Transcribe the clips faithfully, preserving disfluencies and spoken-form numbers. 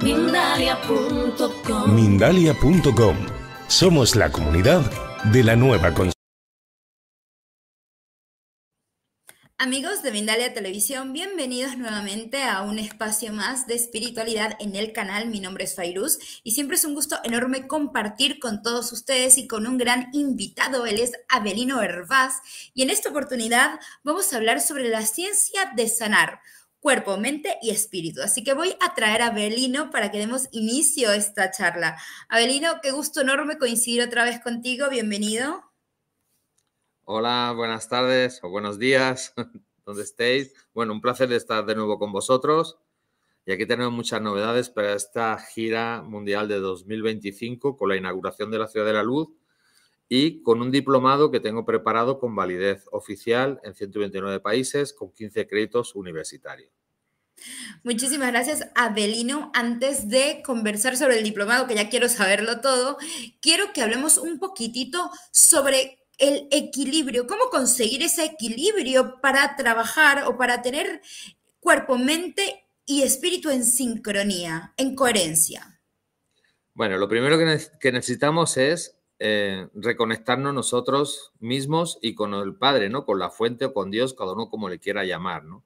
Mindalia punto com. Mindalia punto com. Somos la comunidad de la nueva conciencia. Amigos de Mindalia Televisión, bienvenidos nuevamente a un espacio más de espiritualidad en el canal. Mi nombre es Fairuz y siempre es un gusto enorme compartir con todos ustedes y con un gran invitado. Él es Avelino Hervás y en esta oportunidad vamos a hablar sobre la ciencia de sanar cuerpo, mente y espíritu. Así que voy a traer a Avelino para que demos inicio a esta charla. Avelino, qué gusto enorme coincidir otra vez contigo. Bienvenido. Hola, buenas tardes o buenos días, donde estéis. Bueno, un placer estar de nuevo con vosotros. Y aquí tenemos muchas novedades para esta gira mundial de dos mil veinticinco con la inauguración de la Ciudad de la Luz y con un diplomado que tengo preparado con validez oficial en ciento veintinueve países con quince créditos universitarios. Muchísimas gracias, Avelino. Antes de conversar sobre el diplomado, que ya quiero saberlo todo, quiero que hablemos un poquitito sobre el equilibrio, cómo conseguir ese equilibrio para trabajar o para tener cuerpo, mente y espíritu en sincronía, en coherencia. Bueno, lo primero que, ne que necesitamos es eh, reconectarnos nosotros mismos y con el Padre, ¿no? Con la fuente o con Dios, cada uno como le quiera llamar, ¿no?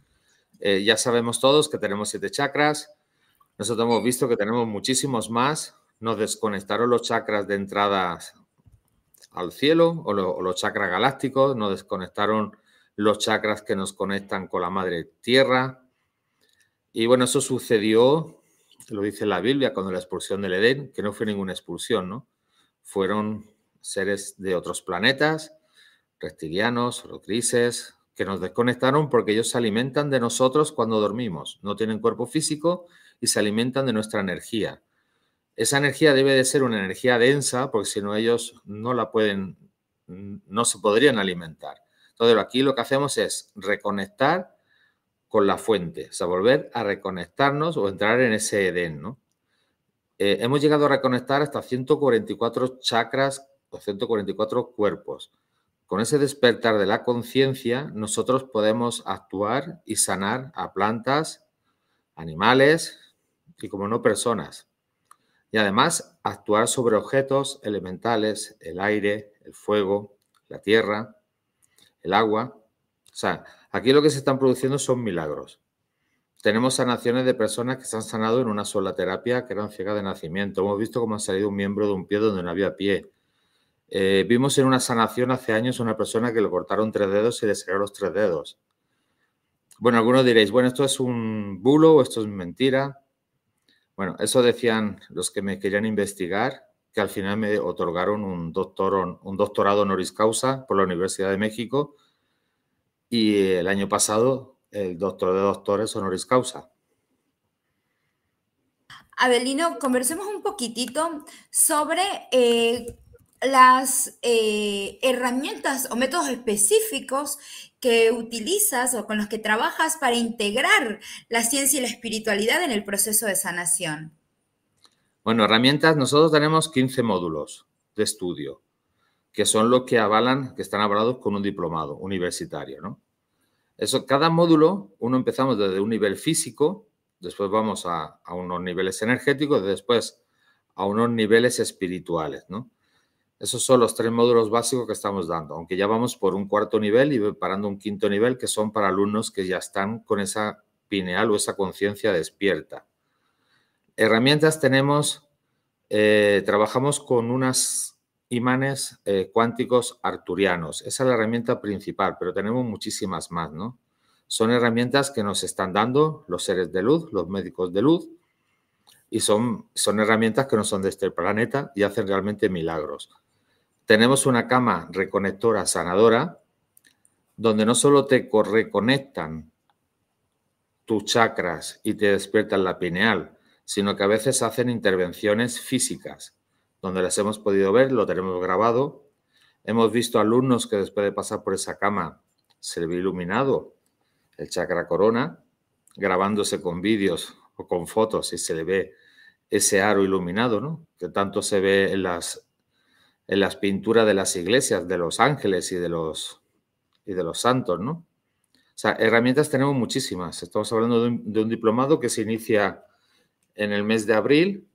Eh, ya sabemos todos que tenemos siete chakras. Nosotros hemos visto que tenemos muchísimos más. Nos desconectaron los chakras de entrada al cielo o, lo, o los chakras galácticos, nos desconectaron los chakras que nos conectan con la madre tierra. Y bueno, eso sucedió, lo dice la Biblia, cuando la expulsión del Edén, que no fue ninguna expulsión, ¿no? Fueron seres de otros planetas, reptilianos, grises, que nos desconectaron porque ellos se alimentan de nosotros cuando dormimos. No tienen cuerpo físico y se alimentan de nuestra energía. Esa energía debe de ser una energía densa, porque si no ellos no la pueden, no se podrían alimentar. Entonces aquí lo que hacemos es reconectar con la fuente, o sea, volver a reconectarnos o entrar en ese Edén, ¿no? Eh, hemos llegado a reconectar hasta ciento cuarenta y cuatro chakras o ciento cuarenta y cuatro cuerpos. Con ese despertar de la conciencia, nosotros podemos actuar y sanar a plantas, animales y, como no, personas. Y además actuar sobre objetos elementales, el aire, el fuego, la tierra, el agua. O sea, aquí lo que se están produciendo son milagros. Tenemos sanaciones de personas que se han sanado en una sola terapia, que eran ciegas de nacimiento. Hemos visto cómo ha salido un miembro de un pie donde no había pie. Eh, vimos en una sanación hace años a una persona que le cortaron tres dedos y le salieron los tres dedos. Bueno, algunos diréis, bueno, ¿esto es un bulo o esto es mentira? Bueno, eso decían los que me querían investigar, que al final me otorgaron un, doctor, un doctorado honoris causa por la Universidad de México y el año pasado el doctor de doctores honoris causa. Avelino, conversemos un poquitito sobre eh, las eh, herramientas o métodos específicos que utilizas o con los que trabajas para integrar la ciencia y la espiritualidad en el proceso de sanación. Bueno, herramientas, nosotros tenemos quince módulos de estudio, que son los que avalan, que están avalados con un diplomado universitario, ¿no? Eso, cada módulo, uno empezamos desde un nivel físico, después vamos a, a unos niveles energéticos, después a unos niveles espirituales, ¿no? Esos son los tres módulos básicos que estamos dando, aunque ya vamos por un cuarto nivel y preparando un quinto nivel que son para alumnos que ya están con esa pineal o esa conciencia despierta. Herramientas tenemos, eh, trabajamos con unas imanes eh, cuánticos arturianos. Esa es la herramienta principal, pero tenemos muchísimas más, ¿no? Son herramientas que nos están dando los seres de luz, los médicos de luz, y son, son herramientas que no son de este planeta y hacen realmente milagros. Tenemos una cama reconectora sanadora, donde no solo te reconectan tus chakras y te despiertan la pineal, sino que a veces hacen intervenciones físicas, donde las hemos podido ver, lo tenemos grabado. Hemos visto alumnos que después de pasar por esa cama se le ve iluminado el chakra corona, grabándose con vídeos o con fotos y se le ve ese aro iluminado, ¿no? Que tanto se ve en las, en las pinturas de las iglesias, de los ángeles y de los, y de los santos, ¿no? O sea, herramientas tenemos muchísimas. Estamos hablando de un, de un diplomado que se inicia en el mes de abril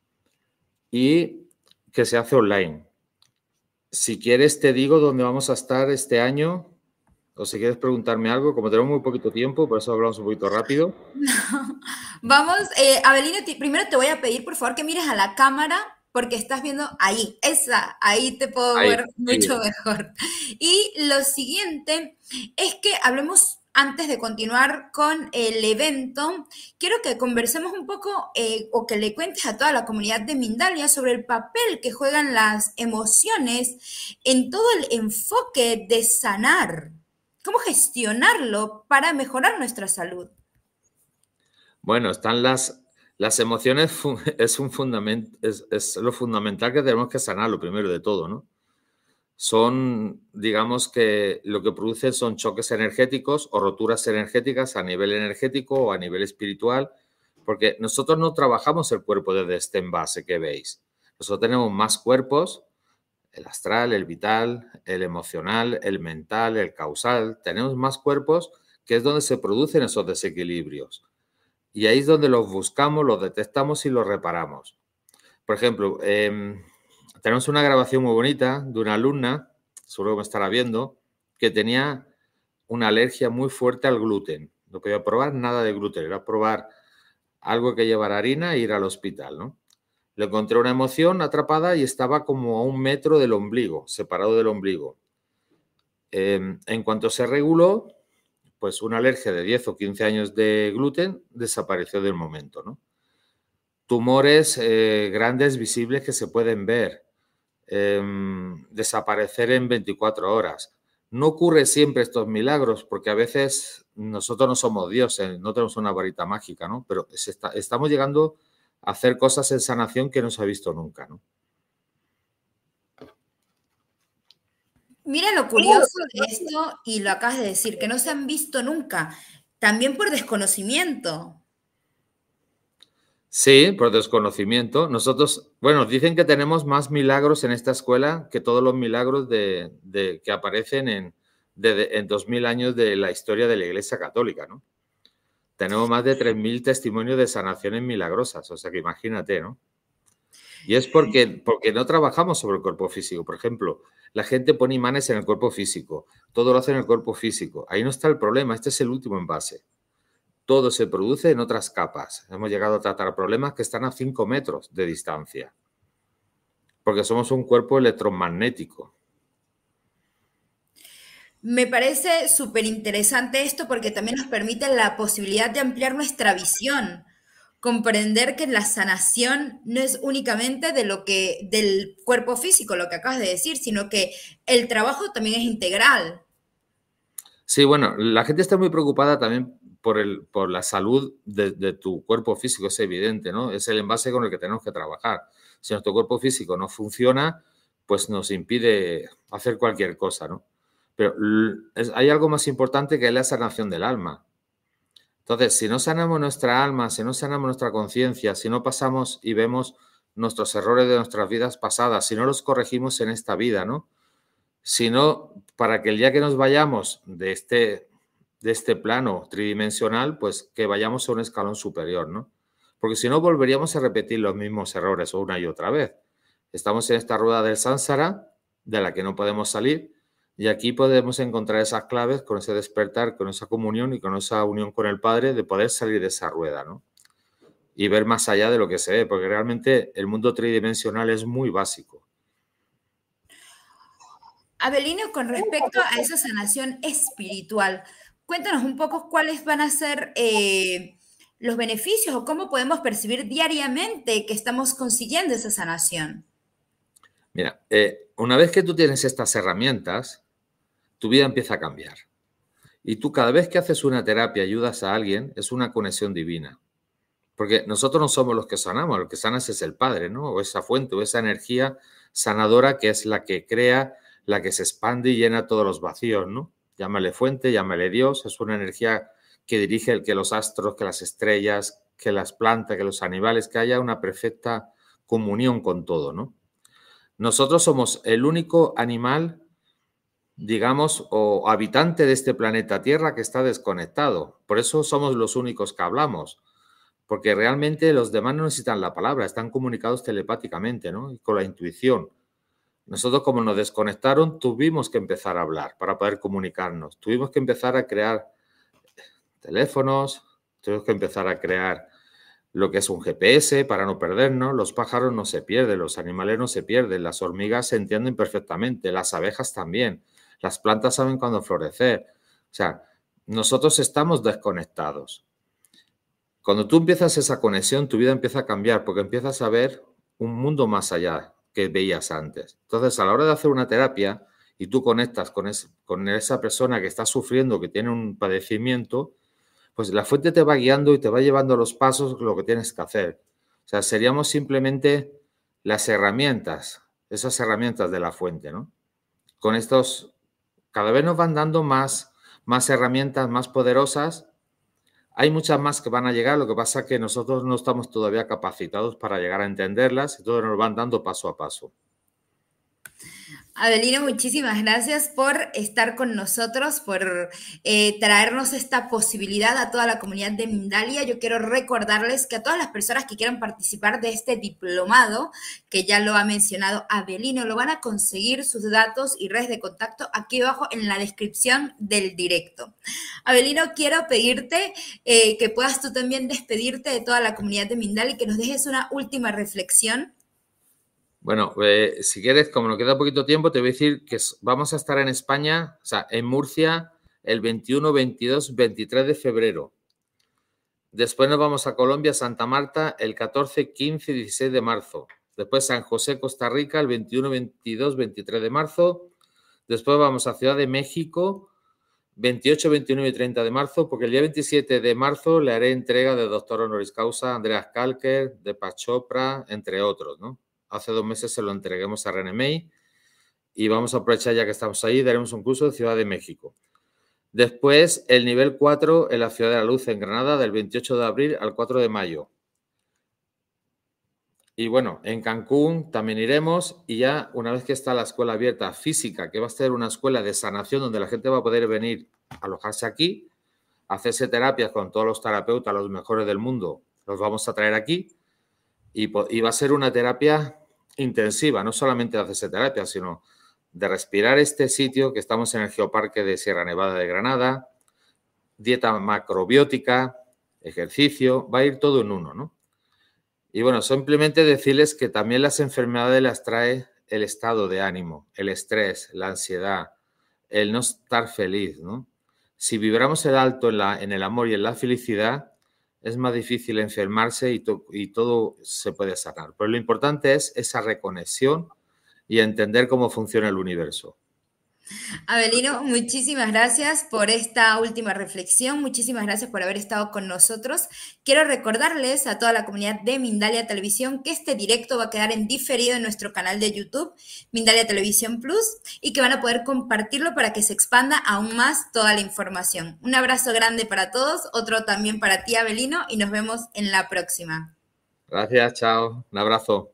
y que se hace online. Si quieres te digo dónde vamos a estar este año, o si quieres preguntarme algo, como tenemos muy poquito tiempo, por eso hablamos un poquito rápido. No. Vamos, eh, Avelino, te- primero te voy a pedir por favor que mires a la cámara porque estás viendo ahí, esa, ahí te puedo Ahí, ver ahí. mucho mejor. Y lo siguiente es que hablemos, antes de continuar con el evento, quiero que conversemos un poco eh, o que le cuentes a toda la comunidad de Mindalia sobre el papel que juegan las emociones en todo el enfoque de sanar. ¿Cómo gestionarlo para mejorar nuestra salud? Bueno, están las, las emociones, fu- es, un fundament, es, es lo fundamental que tenemos que sanar, lo primero de todo, ¿no? Son, digamos que lo que producen son choques energéticos o roturas energéticas a nivel energético o a nivel espiritual, porque nosotros no trabajamos el cuerpo desde este envase que veis. Nosotros tenemos más cuerpos, el astral, el vital, el emocional, el mental, el causal. Tenemos más cuerpos que es donde se producen esos desequilibrios. Y ahí es donde los buscamos, los detectamos y los reparamos. Por ejemplo, eh, tenemos una grabación muy bonita de una alumna, seguro que me estará viendo, que tenía una alergia muy fuerte al gluten. No podía probar nada de gluten, era probar algo que llevara harina e ir al hospital, ¿no? Le encontré una emoción atrapada y estaba como a un metro del ombligo, separado del ombligo. Eh, en cuanto se reguló, pues una alergia de diez o quince años de gluten desapareció del momento, ¿no? Tumores eh, grandes, visibles, que se pueden ver, eh, desaparecer en veinticuatro horas. No ocurre siempre estos milagros, porque a veces nosotros no somos dioses, no tenemos una varita mágica, ¿no? Pero se está, estamos llegando a hacer cosas en sanación que no se ha visto nunca, ¿no? Mira lo curioso de esto y lo acabas de decir, que no se han visto nunca, también por desconocimiento. Sí, por desconocimiento. Nosotros, bueno, dicen que tenemos más milagros en esta escuela que todos los milagros de, de- que aparecen en, de- de- en dos mil años de la historia de la Iglesia Católica, ¿no? Tenemos más de tres mil testimonios de sanaciones milagrosas, o sea que imagínate, ¿no? Y es porque, porque no trabajamos sobre el cuerpo físico. Por ejemplo, la gente pone imanes en el cuerpo físico, todo lo hace en el cuerpo físico. Ahí no está el problema, este es el último envase. Todo se produce en otras capas. Hemos llegado a tratar problemas que están a cinco metros de distancia, porque somos un cuerpo electromagnético. Me parece súper interesante esto porque también nos permite la posibilidad de ampliar nuestra visión, comprender que la sanación no es únicamente de lo que, del cuerpo físico, lo que acabas de decir, sino que el trabajo también es integral. Sí, bueno, la gente está muy preocupada también por, el, por la salud de, de tu cuerpo físico, es evidente, ¿no? Es el envase con el que tenemos que trabajar. Si nuestro cuerpo físico no funciona, pues nos impide hacer cualquier cosa, ¿no? Pero l- es- hay algo más importante que es la sanación del alma. Entonces, si no sanamos nuestra alma, si no sanamos nuestra conciencia, si no pasamos y vemos nuestros errores de nuestras vidas pasadas, si no los corregimos en esta vida, ¿no? Sino para que el día que nos vayamos de este, de este plano tridimensional, pues que vayamos a un escalón superior, ¿no? Porque si no, volveríamos a repetir los mismos errores una y otra vez. Estamos en esta rueda del sánsara, de la que no podemos salir, y aquí podemos encontrar esas claves con ese despertar, con esa comunión y con esa unión con el Padre de poder salir de esa rueda, ¿no? Y ver más allá de lo que se ve, porque realmente el mundo tridimensional es muy básico. Abelino, con respecto a esa sanación espiritual, cuéntanos un poco cuáles van a ser eh, los beneficios o cómo podemos percibir diariamente que estamos consiguiendo esa sanación. Mira, eh, una vez que tú tienes estas herramientas, tu vida empieza a cambiar. Y tú cada vez que haces una terapia y ayudas a alguien, es una conexión divina. Porque nosotros no somos los que sanamos, lo que sanas es el Padre, ¿no? O esa fuente, o esa energía sanadora que es la que crea, la que se expande y llena todos los vacíos, ¿no? Llámale fuente, llámale Dios, es una energía que dirige el que los astros, que las estrellas, que las plantas, que los animales, que haya una perfecta comunión con todo, ¿no? Nosotros somos el único animal, digamos, o habitante de este planeta Tierra que está desconectado. Por eso somos los únicos que hablamos. porque realmente los demás no necesitan la palabra, están comunicados telepáticamente, ¿no? Y con la intuición. Nosotros, como nos desconectaron, tuvimos que empezar a hablar para poder comunicarnos. Tuvimos que empezar a crear teléfonos, tuvimos que empezar a crear lo que es un G P S para no perdernos. Los pájaros no se pierden, los animales no se pierden, las hormigas se entienden perfectamente, las abejas también, las plantas saben cuándo florecer. O sea, nosotros estamos desconectados. Cuando tú empiezas esa conexión, tu vida empieza a cambiar porque empiezas a ver un mundo más allá que veías antes. Entonces, a la hora de hacer una terapia y tú conectas con, es, con esa persona que está sufriendo, que tiene un padecimiento, pues la fuente te va guiando y te va llevando a los pasos lo que tienes que hacer. O sea, seríamos simplemente las herramientas, esas herramientas de la fuente, ¿no? Con estos, cada vez nos van dando más, más herramientas más poderosas. Hay muchas más que van a llegar, lo que pasa es que nosotros no estamos todavía capacitados para llegar a entenderlas, y todo nos van dando paso a paso. Avelino, muchísimas gracias por estar con nosotros, por eh, traernos esta posibilidad a toda la comunidad de Mindalia. Yo quiero recordarles que a todas las personas que quieran participar de este diplomado, que ya lo ha mencionado Avelino, lo van a conseguir sus datos y redes de contacto aquí abajo en la descripción del directo. Avelino, quiero pedirte eh, que puedas tú también despedirte de toda la comunidad de Mindalia y que nos dejes una última reflexión. Bueno, eh, si quieres, como nos queda poquito tiempo, te voy a decir que vamos a estar en España, o sea, en Murcia, el veintiuno, veintidós, veintitrés de febrero. Después nos vamos a Colombia, Santa Marta, el catorce, quince y dieciséis de marzo. Después San José, Costa Rica, el veintiuno, veintidós, veintitrés de marzo. Después vamos a Ciudad de México, veintiocho, veintinueve y treinta de marzo, porque el día veintisiete de marzo le haré entrega de doctor honoris causa Andreas Kalker, Deepak Chopra, entre otros, ¿no? Hace dos meses se lo entreguemos a René May y vamos a aprovechar ya que estamos ahí, daremos un curso de Ciudad de México. Después, el nivel cuatro en la Ciudad de la Luz, en Granada, del veintiocho de abril al cuatro de mayo. Y bueno, en Cancún también iremos y ya una vez que está la escuela abierta física, que va a ser una escuela de sanación donde la gente va a poder venir a alojarse aquí, a hacerse terapias con todos los terapeutas, los mejores del mundo, los vamos a traer aquí y, y va a ser una terapia intensiva, no solamente de hacerse terapia, sino de respirar este sitio que estamos en el Geoparque de Sierra Nevada de Granada, dieta macrobiótica, ejercicio, va a ir todo en uno, ¿no? Y bueno, simplemente decirles que también las enfermedades las trae el estado de ánimo, el estrés, la ansiedad, el no estar feliz, ¿no? Si vibramos el alto en, la, en el amor y en la felicidad, es más difícil enfermarse y, to, y todo se puede sanar. Pero lo importante es esa reconexión y entender cómo funciona el universo. Avelino, muchísimas gracias por esta última reflexión, muchísimas gracias por haber estado con nosotros. Quiero recordarles a toda la comunidad de Mindalia Televisión que este directo va a quedar en diferido en nuestro canal de YouTube, Mindalia Televisión Plus, y que van a poder compartirlo para que se expanda aún más toda la información. Un abrazo grande para todos, otro también para ti, Avelino, y nos vemos en la próxima. Gracias, chao, un abrazo.